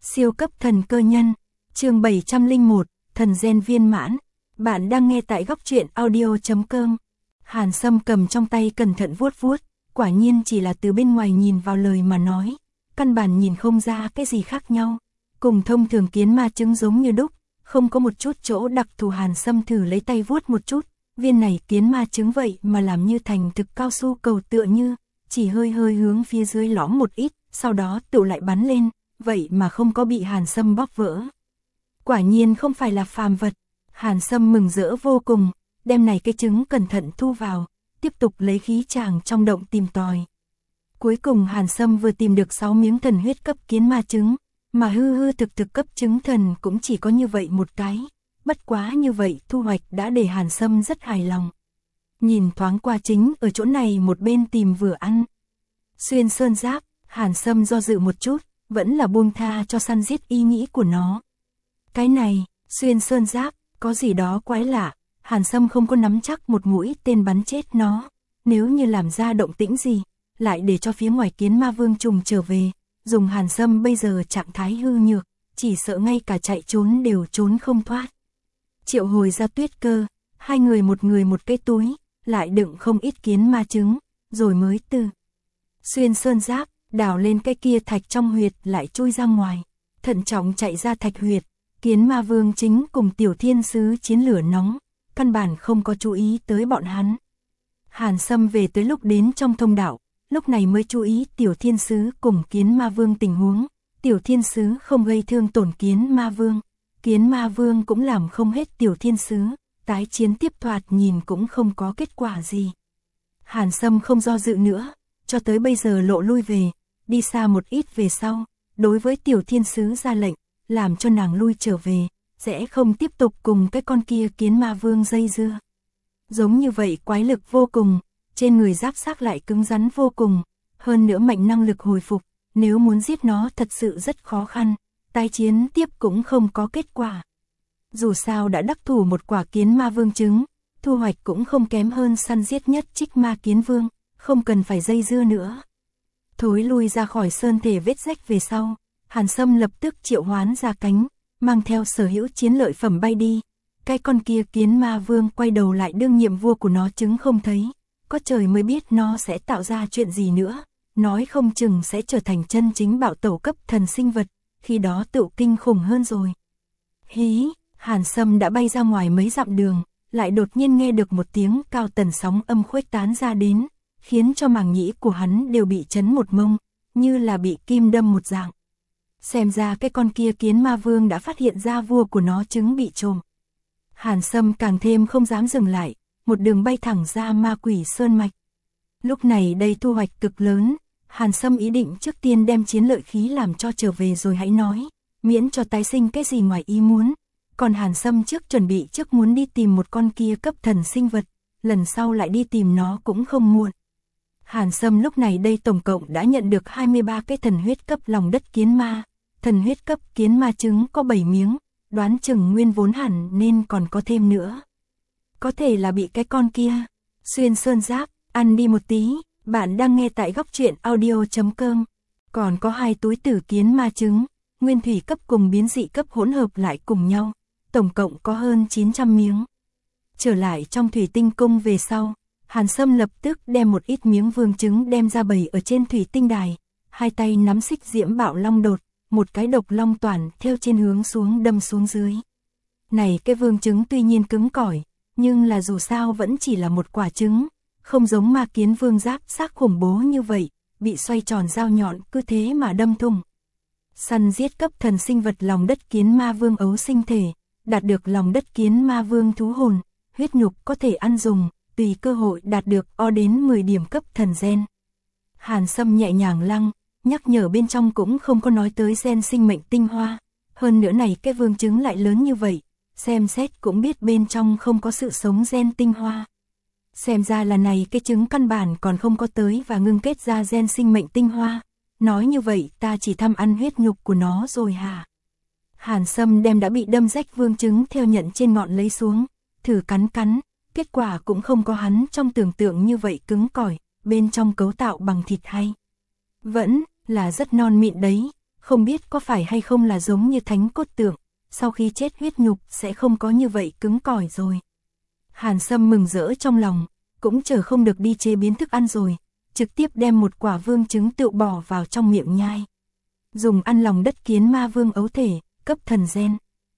Siêu cấp thần cơ nhân, chương 701, thần gen viên mãn. Bạn đang nghe tại góc truyện audio.com. Hàn Sâm cầm trong tay cẩn thận vuốt vuốt, quả nhiên chỉ là từ bên ngoài nhìn vào lời mà nói, căn bản nhìn không ra cái gì khác nhau. Cùng thông thường kiến ma trứng giống như đúc, không có một chút chỗ đặc thù. Hàn Sâm thử lấy tay vuốt một chút, viên này kiến ma trứng vậy mà làm như thành thực cao su cầu tựa như, chỉ hơi hơi hướng phía dưới lõm một ít, sau đó tụ lại bắn lên, vậy mà không có bị Hàn Sâm bóp vỡ. Quả nhiên không phải là phàm vật. Hàn Sâm mừng rỡ vô cùng, đem này cái trứng cẩn thận thu vào, tiếp tục lấy khí tràng trong động tìm tòi. Cuối cùng Hàn Sâm vừa tìm được 6 miếng thần huyết cấp kiến ma trứng, mà hư thực cấp trứng thần cũng chỉ có như vậy một cái. Bất quá như vậy thu hoạch đã để Hàn Sâm rất hài lòng. Nhìn thoáng qua chính ở chỗ này một bên tìm vừa ăn. Xuyên sơn giáp, Hàn Sâm do dự một chút, vẫn là buông tha cho săn giết ý nghĩ của nó. Cái này, xuyên sơn giáp, có gì đó quái lạ, Hàn Sâm không có nắm chắc một mũi tên bắn chết nó. Nếu như làm ra động tĩnh gì, lại để cho phía ngoài kiến ma vương trùng trở về, dùng Hàn Sâm bây giờ trạng thái hư nhược, chỉ sợ ngay cả chạy trốn đều trốn không thoát. Triệu hồi ra Tuyết Cơ, hai người một cái túi, lại đựng không ít kiến ma trứng, rồi mới từ xuyên sơn giáp, đào lên cái kia thạch trong huyệt lại chui ra ngoài, thận trọng chạy ra thạch huyệt. Kiến ma vương chính cùng tiểu thiên sứ chiến lửa nóng, căn bản không có chú ý tới bọn hắn. Hàn Sâm về tới lúc đến trong thông đạo, lúc này mới chú ý tiểu thiên sứ cùng kiến ma vương tình huống. Tiểu thiên sứ không gây thương tổn kiến ma vương cũng làm không hết tiểu thiên sứ, tái chiến tiếp thoạt nhìn cũng không có kết quả gì. Hàn Sâm không do dự nữa, cho tới bây giờ lộ lui về, đi xa một ít về sau, đối với tiểu thiên sứ ra lệnh, làm cho nàng lui trở về, sẽ không tiếp tục cùng cái con kia kiến ma vương dây dưa. Giống như vậy quái lực vô cùng, trên người giáp xác lại cứng rắn vô cùng, hơn nữa mạnh năng lực hồi phục, nếu muốn giết nó thật sự rất khó khăn, tái chiến tiếp cũng không có kết quả. Dù sao đã đắc thủ một quả kiến ma vương trứng, thu hoạch cũng không kém hơn săn giết nhất trích ma kiến vương, không cần phải dây dưa nữa. Thối lui ra khỏi sơn thể vết rách về sau, Hàn Sâm lập tức triệu hoán ra cánh, mang theo sở hữu chiến lợi phẩm bay đi. Cái con kia kiến ma vương quay đầu lại đương nhiệm vua của nó chứng không thấy, có trời mới biết nó sẽ tạo ra chuyện gì nữa, nói không chừng sẽ trở thành chân chính bạo tẩu cấp thần sinh vật, khi đó tựu kinh khủng hơn rồi. Hí, Hàn Sâm đã bay ra ngoài mấy dặm đường, lại đột nhiên nghe được một tiếng cao tần sóng âm khuếch tán ra đến, khiến cho màng nhĩ của hắn đều bị chấn một mông, như là bị kim đâm một dạng. Xem ra cái con kia kiến ma vương đã phát hiện ra vua của nó trứng bị trộm. Hàn Sâm càng thêm không dám dừng lại, một đường bay thẳng ra ma quỷ sơn mạch. Lúc này đây thu hoạch cực lớn, Hàn Sâm ý định trước tiên đem chiến lợi khí làm cho trở về rồi hãy nói, miễn cho tái sinh cái gì ngoài ý muốn. Còn Hàn Sâm chuẩn bị trước muốn đi tìm một con kia cấp thần sinh vật, lần sau lại đi tìm nó cũng không muộn. Hàn Sâm lúc này đây tổng cộng đã nhận được 23 cái thần huyết cấp lòng đất kiến ma. Thần huyết cấp kiến ma trứng có 7 miếng, đoán chừng nguyên vốn hẳn nên còn có thêm nữa. Có thể là bị cái con kia xuyên sơn giáp ăn đi một tí. Bạn đang nghe tại góc truyện audio.com. Còn có 2 túi tử kiến ma trứng, nguyên thủy cấp cùng biến dị cấp hỗn hợp lại cùng nhau, tổng cộng có hơn 900 miếng. Trở lại trong thủy tinh cung về sau, Hàn Sâm lập tức đem một ít miếng vương trứng đem ra bày ở trên thủy tinh đài, hai tay nắm xích diễm bạo long đột, một cái độc long toàn theo trên hướng xuống đâm xuống dưới. Này cái vương trứng tuy nhiên cứng cỏi, nhưng là dù sao vẫn chỉ là một quả trứng, không giống ma kiến vương giáp xác khủng bố như vậy, bị xoay tròn dao nhọn cứ thế mà đâm thủng. Săn giết cấp thần sinh vật lòng đất kiến ma vương ấu sinh thể, đạt được lòng đất kiến ma vương thú hồn, huyết nhục có thể ăn dùng, tùy cơ hội đạt được O đến 10 điểm cấp thần gen. Hàn Sâm nhẹ nhàng lăng, nhắc nhở bên trong cũng không có nói tới gen sinh mệnh tinh hoa, hơn nữa này cái vương trứng lại lớn như vậy, xem xét cũng biết bên trong không có sự sống gen tinh hoa. Xem ra là này cái trứng căn bản còn không có tới và ngưng kết ra gen sinh mệnh tinh hoa, nói như vậy ta chỉ tham ăn huyết nhục của nó rồi hả? Hàn Sâm đem đã bị đâm rách vương trứng theo nhận trên ngọn lấy xuống, thử cắn, kết quả cũng không có hắn trong tưởng tượng như vậy cứng cỏi, bên trong cấu tạo bằng thịt hay. Vẫn là rất non mịn đấy, không biết có phải hay không là giống như thánh cốt tượng, sau khi chết huyết nhục sẽ không có như vậy cứng cỏi rồi. Hàn Sâm mừng rỡ trong lòng, cũng chờ không được đi chế biến thức ăn rồi, trực tiếp đem một quả vương trứng tự bỏ vào trong miệng nhai. Dùng ăn lòng đất kiến ma vương ấu thể, cấp thần gen.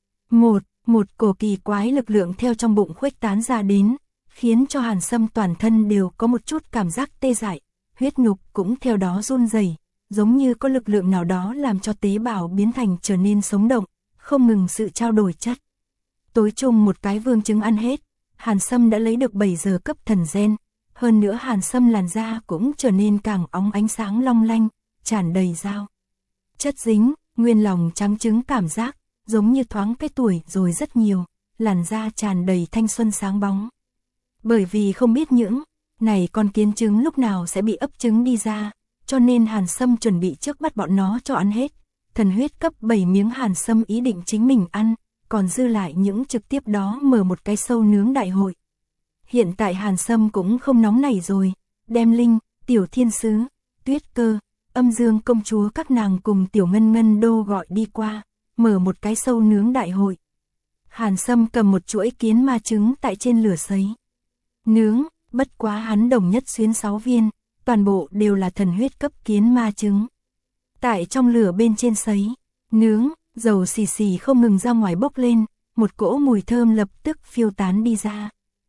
Một cổ kỳ quái lực lượng theo trong bụng khuếch tán ra đến, khiến cho Hàn Sâm toàn thân đều có một chút cảm giác tê dại, huyết nhục cũng theo đó run rẩy, giống như có lực lượng nào đó làm cho tế bào biến thành trở nên sống động, không ngừng sự trao đổi chất. Tối chung một cái vương trứng ăn hết, Hàn Sâm đã lấy được 7 giờ cấp thần gen, hơn nữa Hàn Sâm làn da cũng trở nên càng óng ánh sáng long lanh, tràn đầy dao chất dính, nguyên lòng trắng trứng cảm giác, giống như thoáng cái tuổi rồi rất nhiều, làn da tràn đầy thanh xuân sáng bóng. Bởi vì không biết những này con kiến trứng lúc nào sẽ bị ấp trứng đi ra, cho nên Hàn Sâm chuẩn bị trước bắt bọn nó cho ăn hết. Thần huyết cấp 7 miếng Hàn Sâm ý định chính mình ăn, còn dư lại những trực tiếp đó mở một cái sâu nướng đại hội. Hiện tại Hàn Sâm cũng không nóng nảy rồi, đem Linh, Tiểu Thiên Sứ, Tuyết Cơ, Âm Dương công chúa các nàng cùng Tiểu Ngân Ngân Đô gọi đi qua, mở một cái sâu nướng đại hội. Hàn Sâm cầm một chuỗi kiến ma trứng tại trên lửa sấy nướng, bất quá hắn đồng nhất xuyến 6 viên, toàn bộ đều là thần huyết cấp kiến ma trứng. Tại trong lửa bên trên sấy nướng, dầu xì xì không ngừng ra ngoài bốc lên, một cỗ mùi thơm lập tức phiêu tán đi ra.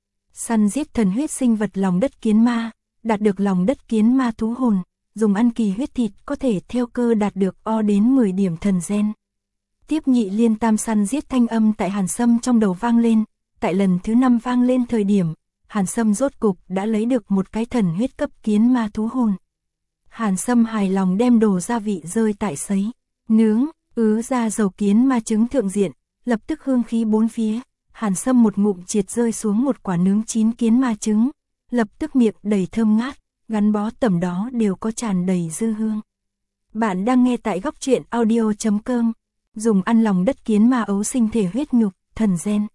Săn giết thần huyết sinh vật lòng đất kiến ma, đạt được lòng đất kiến ma thú hồn, dùng ăn kỳ huyết thịt có thể theo cơ đạt được O đến 10 điểm thần gen. Tiếp nhị liên tam săn giết thanh âm tại Hàn Sâm trong đầu vang lên, tại lần thứ 5 vang lên thời điểm, Hàn Sâm rốt cục đã lấy được một cái thần huyết cấp kiến ma thú hồn. Hàn Sâm hài lòng đem đồ gia vị rơi tại sấy nướng, ra dầu kiến ma trứng thượng diện, lập tức hương khí bốn phía. Hàn Sâm một ngụm triệt rơi xuống một quả nướng chín kiến ma trứng, lập tức miệng đầy thơm ngát, gắn bó tầm đó đều có tràn đầy dư hương. Bạn đang nghe tại góc truyện audio.com, dùng ăn lòng đất kiến ma ấu sinh thể huyết nhục, thần gen.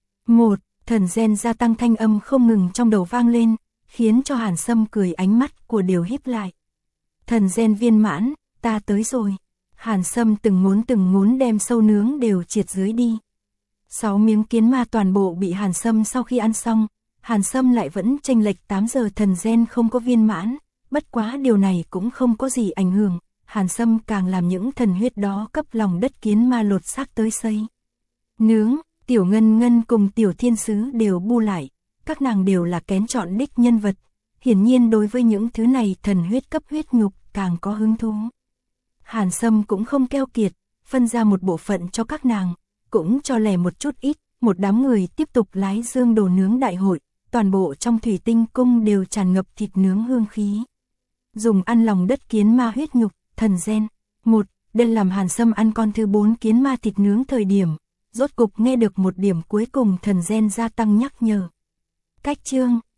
Thần gen gia tăng thanh âm không ngừng trong đầu vang lên, khiến cho Hàn Sâm cười ánh mắt của đều híp lại. Thần gen viên mãn, ta tới rồi. Hàn Sâm từng ngốn đem sâu nướng đều triệt dưới đi. 6 miếng kiến ma toàn bộ bị Hàn Sâm sau khi ăn xong, Hàn Sâm lại vẫn chênh lệch 8 giờ thần gen không có viên mãn, bất quá điều này cũng không có gì ảnh hưởng, Hàn Sâm càng làm những thần huyết đó cấp lòng đất kiến ma lột xác tới xây nướng. Tiểu Ngân Ngân cùng Tiểu Thiên Sứ đều bu lại, các nàng đều là kén chọn đích nhân vật, hiển nhiên đối với những thứ này thần huyết cấp huyết nhục càng có hứng thú. Hàn Sâm cũng không keo kiệt, phân ra một bộ phận cho các nàng, cũng cho lẻ một chút ít, một đám người tiếp tục lái dương đồ nướng đại hội, toàn bộ trong thủy tinh cung đều tràn ngập thịt nướng hương khí. Dùng ăn lòng đất kiến ma huyết nhục, thần gen. Đây làm Hàn Sâm ăn con thứ 4 kiến ma thịt nướng thời điểm, rốt cục nghe được một điểm cuối cùng thần gen gia tăng nhắc nhở. Cách chương,